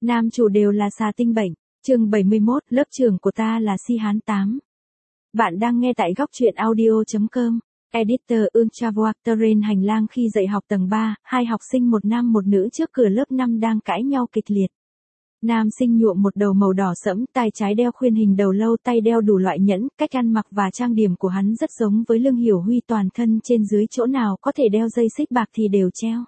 Nam chủ đều là xà tinh bệnh. Chương 71, lớp trưởng của ta là Si Hán 8. Bạn đang nghe tại góc truyện audio.com. Editor Ultrawatteren hành lang khi dạy học tầng 3, hai học sinh một nam một nữ trước cửa lớp 5 đang cãi nhau kịch liệt. Nam sinh nhuộm một đầu màu đỏ sẫm, tay trái đeo khuyên hình đầu lâu, tay đeo đủ loại nhẫn, cách ăn mặc và trang điểm của hắn rất giống với Lương Hiểu Huy, toàn thân trên dưới chỗ nào có thể đeo dây xích bạc thì đều treo.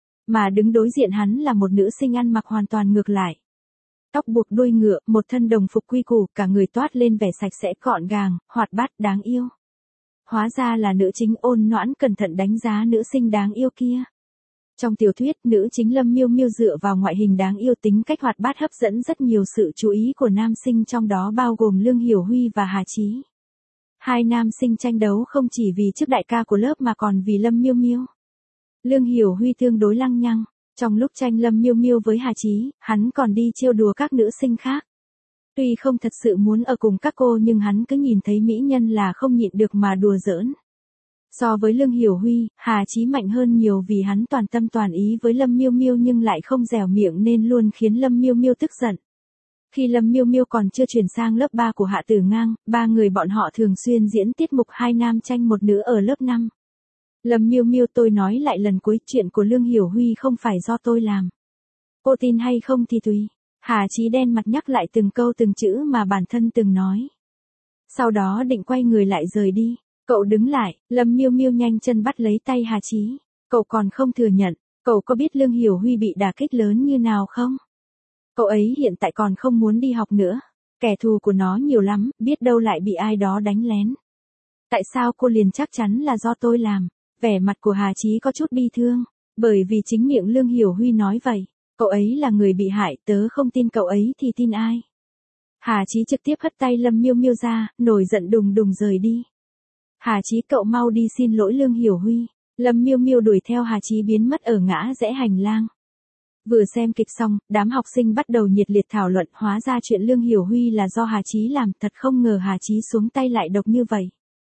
Mà đứng đối diện hắn là một nữ sinh ăn mặc hoàn toàn ngược lại. Tóc buộc đuôi ngựa, một thân đồng phục quy củ, cả người toát lên vẻ sạch sẽ gọn gàng, hoạt bát đáng yêu. Hóa ra là nữ chính Ôn Noãn cẩn thận đánh giá nữ sinh đáng yêu kia. Trong tiểu thuyết, nữ chính Lâm Miêu Miêu dựa vào ngoại hình đáng yêu, tính cách hoạt bát hấp dẫn rất nhiều sự chú ý của nam sinh, trong đó bao gồm Lương Hiểu Huy và Hà Chí. Hai nam sinh tranh đấu không chỉ vì chức đại ca của lớp mà còn vì Lâm Miêu Miêu. Lương Hiểu Huy tương đối lăng nhăng. Trong lúc tranh Lâm Miêu Miêu với Hà Chí, hắn còn đi trêu đùa các nữ sinh khác. Tuy không thật sự muốn ở cùng các cô nhưng hắn cứ nhìn thấy mỹ nhân là không nhịn được mà đùa giỡn. So với Lương Hiểu Huy, Hà Chí mạnh hơn nhiều vì hắn toàn tâm toàn ý với Lâm Miêu Miêu nhưng lại không dẻo miệng nên luôn khiến Lâm Miêu Miêu tức giận. Khi Lâm Miêu Miêu còn chưa chuyển sang lớp 3 của Hạ Tử Ngang, ba người bọn họ thường xuyên diễn tiết mục hai nam tranh một nữ ở lớp 5. Lâm Miêu Miêu, tôi nói lại lần cuối, chuyện của Lương Hiểu Huy không phải do tôi làm. Cô tin hay không thì tùy. Hà Chí đen mặt nhắc lại từng câu từng chữ mà bản thân từng nói. Sau đó định quay người lại rời đi. Cậu đứng lại, Lâm Miêu Miêu nhanh chân bắt lấy tay Hà Chí. Cậu còn không thừa nhận, cậu có biết Lương Hiểu Huy bị đả kích lớn như nào không? Cậu ấy hiện tại còn không muốn đi học nữa. Kẻ thù của nó nhiều lắm, biết đâu lại bị ai đó đánh lén. Tại sao cô liền chắc chắn là do tôi làm? Vẻ mặt của Hà Chí có chút bi thương, bởi vì chính miệng Lương Hiểu Huy nói vậy. Cậu ấy là người bị hại, tớ không tin cậu ấy thì tin ai? Hà Chí trực tiếp hất tay Lâm Miêu Miêu ra, nổi giận đùng đùng rời đi. Hà Chí, cậu mau đi xin lỗi Lương Hiểu Huy. Lâm Miêu Miêu đuổi theo Hà Chí biến mất ở ngã rẽ hành lang. Vừa xem kịch xong, đám học sinh bắt đầu nhiệt liệt thảo luận, hóa ra chuyện Lương Hiểu Huy là do Hà Chí làm, thật không ngờ Hà Chí xuống tay lại độc như vậy.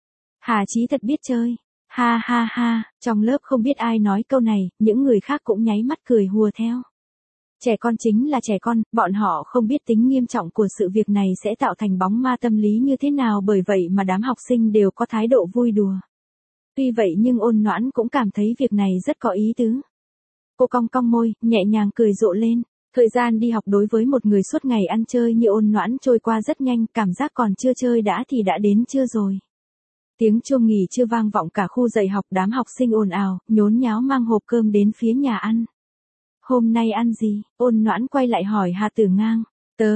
Hà Chí thật biết chơi. Ha ha ha, trong lớp không biết ai nói câu này, những người khác cũng nháy mắt cười hùa theo. Trẻ con chính là trẻ con, bọn họ không biết tính nghiêm trọng của sự việc này sẽ tạo thành bóng ma tâm lý như thế nào, bởi vậy mà đám học sinh đều có thái độ vui đùa. Tuy vậy nhưng Ôn Noãn cũng cảm thấy việc này rất có ý tứ. Cô cong cong môi, nhẹ nhàng cười rộ lên. Thời gian đi học đối với một người suốt ngày ăn chơi như Ôn Noãn trôi qua rất nhanh, cảm giác còn chưa chơi đã thì đã đến trưa rồi. Tiếng chuông nghỉ trưa vang vọng cả khu dạy học, đám học sinh ồn ào, nhốn nháo mang hộp cơm đến phía nhà ăn. Hôm nay ăn gì? Ôn Noãn quay lại hỏi Hạ Tử Ngang.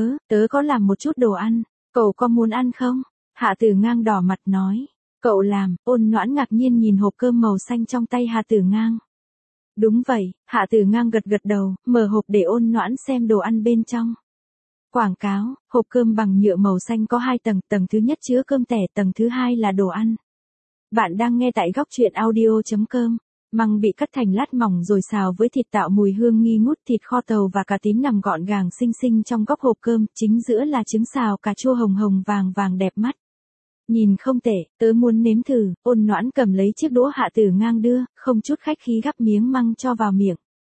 Tớ có làm một chút đồ ăn, cậu có muốn ăn không? Hạ Tử Ngang đỏ mặt nói. Cậu làm? Ôn Noãn ngạc nhiên nhìn hộp cơm màu xanh trong tay Hạ Tử Ngang. Đúng vậy, Hạ Tử Ngang gật gật đầu, mở hộp để Ôn Noãn xem đồ ăn bên trong. Quảng cáo, hộp cơm bằng nhựa màu xanh có 2 tầng, tầng thứ nhất chứa cơm tẻ, tầng thứ 2 là đồ ăn. Bạn đang nghe tại góc truyện audio.com. Măng bị cắt thành lát mỏng rồi xào với thịt tạo mùi hương nghi ngút, thịt kho tàu và cà tím nằm gọn gàng xinh xinh trong góc hộp cơm, chính giữa là trứng xào cà chua hồng hồng vàng vàng đẹp mắt. Nhìn không tệ, tớ muốn nếm thử. Ôn Noãn cầm lấy chiếc đũa Hạ Tử Ngang đưa, không chút khách khí gắp miếng măng cho vào miệng.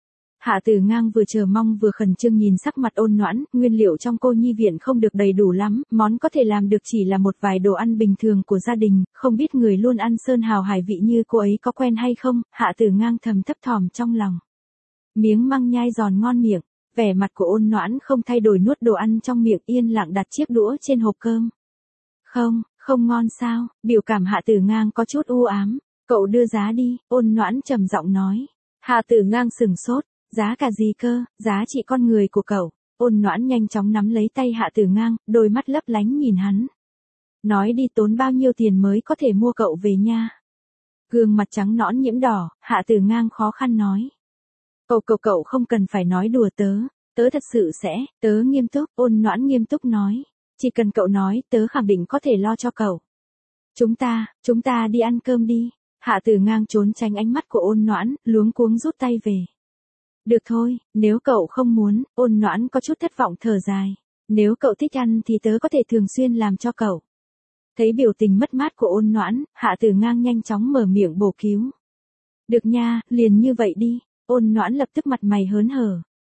Hạ Tử Ngang vừa chờ mong vừa khẩn trương nhìn sắc mặt Ôn Noãn, nguyên liệu trong cô nhi viện không được đầy đủ lắm, món có thể làm được chỉ là một vài đồ ăn bình thường của gia đình, không biết người luôn ăn sơn hào hải vị như cô ấy có quen hay không. Hạ Tử Ngang thầm thấp thỏm trong lòng. Miếng măng nhai giòn ngon miệng, vẻ mặt của Ôn Noãn không thay đổi, nuốt đồ ăn trong miệng, yên lặng đặt chiếc đũa trên hộp cơm. Không ngon sao? Biểu cảm Hạ Tử Ngang có chút u ám. Cậu đưa giá đi, Ôn Noãn trầm giọng nói. Hạ Tử Ngang sừng sốt. Giá cả gì cơ? Giá trị con người của cậu. Ôn Noãn nhanh chóng nắm lấy tay Hạ Tử Ngang, đôi mắt lấp lánh nhìn hắn. Nói đi, tốn bao nhiêu tiền mới có thể mua cậu về nha? Gương mặt trắng nõn nhiễm đỏ, Hạ Tử Ngang khó khăn nói. Cậu không cần phải nói đùa tớ thật sự sẽ, tớ nghiêm túc. Ôn Noãn nghiêm túc nói. Chỉ cần cậu nói, tớ khẳng định có thể lo cho cậu. Chúng ta đi ăn cơm đi. Hạ Tử Ngang trốn tránh ánh mắt của Ôn Noãn, luống cuống rút tay về. Được thôi, nếu cậu không muốn. Ôn Noãn có chút thất vọng thở dài. Nếu cậu thích ăn thì tớ có thể thường xuyên làm cho cậu. Thấy biểu tình mất mát của Ôn Noãn, Hạ Tử Ngang nhanh chóng mở miệng bổ cứu. Được nha, liền như vậy đi. Ôn Noãn lập tức mặt mày hớn hở.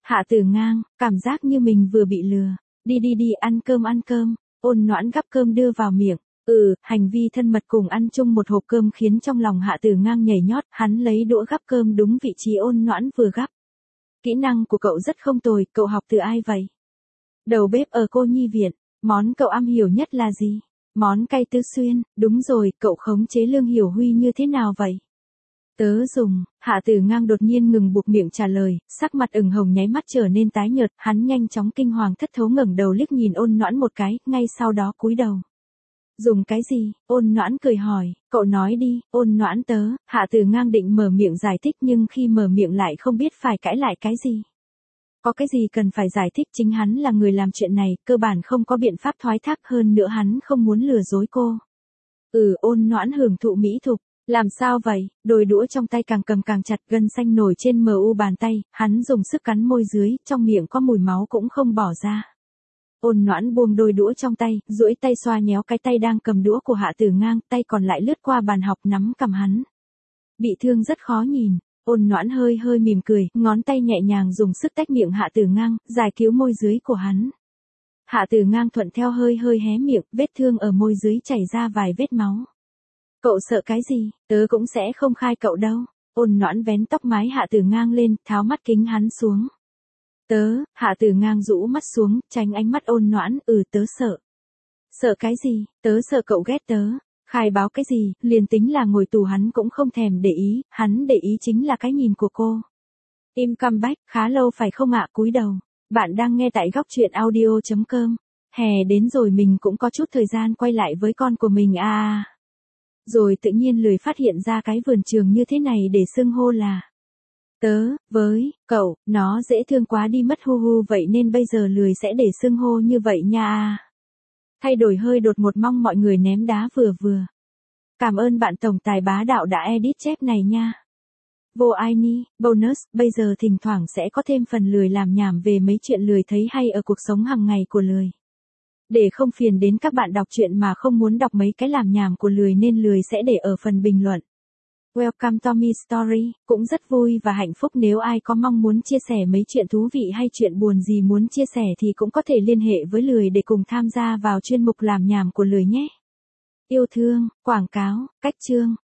Hạ Tử Ngang, cảm giác như mình vừa bị lừa. Đi đi đi, ăn cơm. Ôn Noãn gắp cơm đưa vào miệng. Hành vi thân mật cùng ăn chung một hộp cơm khiến trong lòng Hạ Tử Ngang nhảy nhót, hắn lấy đũa gắp cơm đúng vị trí Ôn Noãn vừa gắp. Kỹ năng của cậu rất không tồi, cậu học từ ai vậy? Đầu bếp ở cô nhi viện, món cậu am hiểu nhất là gì? Món cay Tứ Xuyên, đúng rồi, cậu khống chế Lương Hiểu Huy như thế nào vậy? Tớ dùng, Hạ Tử Ngang đột nhiên ngừng buộc miệng trả lời, sắc mặt ửng hồng nháy mắt trở nên tái nhợt, hắn nhanh chóng kinh hoàng thất thố ngẩng đầu liếc nhìn Ôn Noãn một cái, ngay sau đó cúi đầu. Dùng cái gì? Ôn Noãn cười hỏi, cậu nói đi, Ôn Noãn tớ, Hạ Tử Ngang định mở miệng giải thích nhưng khi mở miệng lại không biết phải cãi lại cái gì. Có cái gì cần phải giải thích, chính hắn là người làm chuyện này, cơ bản không có biện pháp thoái thác, hơn nữa hắn không muốn lừa dối cô. Ôn Noãn hưởng thụ mỹ thục. Làm sao vậy? Đôi đũa trong tay càng cầm càng chặt, gân xanh nổi trên mu bàn tay, hắn dùng sức cắn môi dưới, trong miệng có mùi máu cũng không bỏ ra. Ôn Noãn buông đôi đũa trong tay, duỗi tay xoa nhéo cái tay đang cầm đũa của Hạ Tử Ngang, tay còn lại lướt qua bàn học nắm cầm hắn. Bị thương rất khó nhìn. Ôn Noãn hơi mỉm cười, ngón tay nhẹ nhàng dùng sức tách miệng Hạ Tử Ngang, giải cứu môi dưới của hắn. Hạ Tử Ngang thuận theo hơi hé miệng, vết thương ở môi dưới chảy ra vài vết máu. Cậu sợ cái gì? Tớ cũng sẽ không khai cậu đâu. Ôn Noãn vén tóc mái Hạ Tử Ngang lên, tháo mắt kính hắn xuống. Hạ Tử Ngang rũ mắt xuống, tránh ánh mắt Ôn Noãn, tớ sợ. Sợ cái gì? Tớ sợ cậu ghét tớ. Khai báo cái gì, liền tính là ngồi tù hắn cũng không thèm để ý, hắn để ý chính là cái nhìn của cô. Im comeback, khá lâu phải không ạ? Cúi đầu. Bạn đang nghe tại góc truyện audio.com. Hè đến rồi mình cũng có chút thời gian quay lại với con của mình Rồi tự nhiên lười phát hiện ra cái vườn trường như thế này để xưng hô là. Với, cậu, nó dễ thương quá đi mất hu vậy nên bây giờ lười sẽ để xưng hô như vậy nha. Thay đổi hơi đột một, mong mọi người ném đá vừa. Cảm ơn bạn tổng tài bá đạo đã edit chép này nha. Vô ai ni, bonus, bây giờ thỉnh thoảng sẽ có thêm phần lười làm nhảm về mấy chuyện lười thấy hay ở cuộc sống hàng ngày của lười. Để không phiền đến các bạn đọc truyện mà không muốn đọc mấy cái làm nhảm của lười nên lười sẽ để ở phần bình luận. Welcome to my story, cũng rất vui và hạnh phúc nếu ai có mong muốn chia sẻ mấy chuyện thú vị hay chuyện buồn gì muốn chia sẻ thì cũng có thể liên hệ với lười để cùng tham gia vào chuyên mục làm nhảm của lười nhé. Yêu thương, quảng cáo, cách chương.